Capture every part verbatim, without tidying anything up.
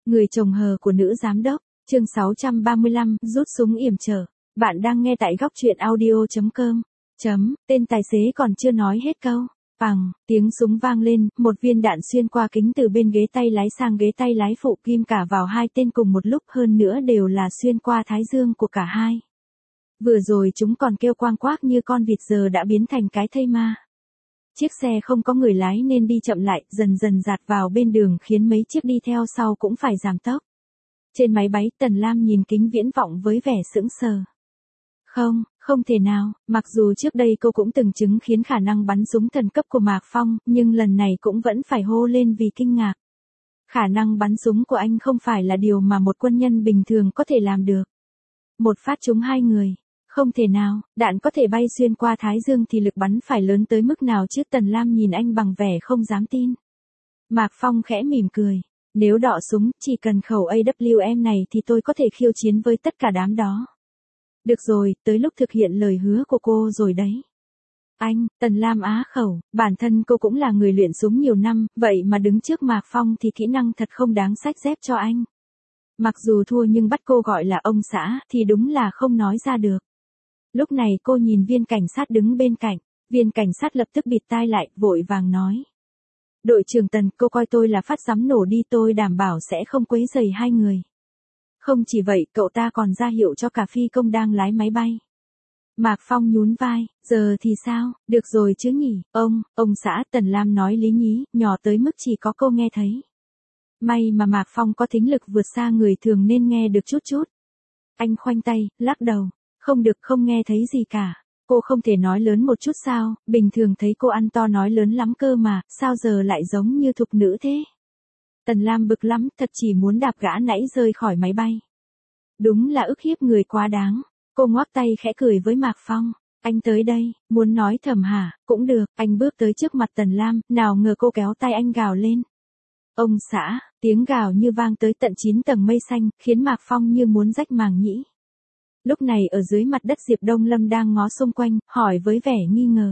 Người chồng hờ của nữ giám đốc, chương sáu trăm ba mươi lăm, rút súng yểm trở. Bạn đang nghe tại góc truyện audio chấm com. Chấm, tên tài xế còn chưa nói hết câu. Bằng, tiếng súng vang lên, một viên đạn xuyên qua kính từ bên ghế tay lái sang ghế tay lái phụ, kim cả vào hai tên cùng một lúc, hơn nữa đều là xuyên qua thái dương của cả hai. Vừa rồi chúng còn kêu quang quác như con vịt, giờ đã biến thành cái thây ma. Chiếc xe không có người lái nên đi chậm lại, dần dần dạt vào bên đường khiến mấy chiếc đi theo sau cũng phải giảm tốc. Trên máy bay, Tần Lam nhìn kính viễn vọng với vẻ sững sờ. Không, không thể nào, mặc dù trước đây cô cũng từng chứng kiến khả năng bắn súng thần cấp của Mạc Phong, nhưng lần này cũng vẫn phải hô lên vì kinh ngạc. Khả năng bắn súng của anh không phải là điều mà một quân nhân bình thường có thể làm được. Một phát trúng hai người. Không thể nào, đạn có thể bay xuyên qua thái dương thì lực bắn phải lớn tới mức nào chứ? Tần Lam nhìn anh bằng vẻ không dám tin. Mạc Phong khẽ mỉm cười. Nếu đọ súng, chỉ cần khẩu a vê em này thì tôi có thể khiêu chiến với tất cả đám đó. Được rồi, tới lúc thực hiện lời hứa của cô rồi đấy. Anh, Tần Lam á khẩu, bản thân cô cũng là người luyện súng nhiều năm, vậy mà đứng trước Mạc Phong thì kỹ năng thật không đáng xách dép cho anh. Mặc dù thua nhưng bắt cô gọi là ông xã thì đúng là không nói ra được. Lúc này cô nhìn viên cảnh sát đứng bên cạnh, viên cảnh sát lập tức bịt tai lại, vội vàng nói. Đội trưởng Tần, cô coi tôi là phát sắm nổ đi, tôi đảm bảo sẽ không quấy rầy hai người. Không chỉ vậy, cậu ta còn ra hiệu cho cả phi công đang lái máy bay. Mạc Phong nhún vai, giờ thì sao, được rồi chứ nhỉ, ông, ông xã, Tần Lam nói lý nhí, nhỏ tới mức chỉ có cô nghe thấy. May mà Mạc Phong có thính lực vượt xa người thường nên nghe được chút chút. Anh khoanh tay, lắc đầu. Không được, không nghe thấy gì cả. Cô không thể nói lớn một chút sao, bình thường thấy cô ăn to nói lớn lắm cơ mà, sao giờ lại giống như thục nữ thế? Tần Lam bực lắm, thật chỉ muốn đạp gã nãy rơi khỏi máy bay. Đúng là ức hiếp người quá đáng. Cô ngoác tay khẽ cười với Mạc Phong. Anh tới đây, muốn nói thầm hả, cũng được, anh bước tới trước mặt Tần Lam, nào ngờ cô kéo tay anh gào lên. Ông xã, tiếng gào như vang tới tận chín tầng mây xanh, khiến Mạc Phong như muốn rách màng nhĩ. Lúc này ở dưới mặt đất Diệp Đông Lâm đang ngó xung quanh, hỏi với vẻ nghi ngờ.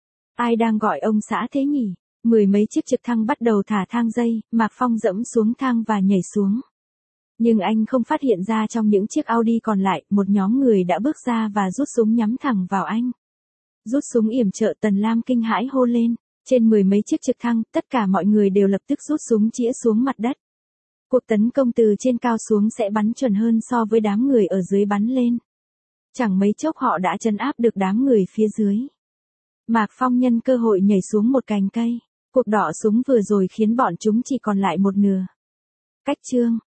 Ai đang gọi ông xã thế nhỉ? Mười mấy chiếc trực thăng bắt đầu thả thang dây, Mạc Phong dẫm xuống thang và nhảy xuống. Nhưng anh không phát hiện ra trong những chiếc Audi còn lại, một nhóm người đã bước ra và rút súng nhắm thẳng vào anh. Rút súng yểm trợ, Tần Lam kinh hãi hô lên. Trên mười mấy chiếc trực thăng, tất cả mọi người đều lập tức rút súng chĩa xuống mặt đất. Cuộc tấn công từ trên cao xuống sẽ bắn chuẩn hơn so với đám người ở dưới bắn lên. Chẳng mấy chốc họ đã trấn áp được đám người phía dưới. Mạc Phong nhân cơ hội nhảy xuống một cành cây. Cuộc đọ súng vừa rồi khiến bọn chúng chỉ còn lại một nửa. Cách chương,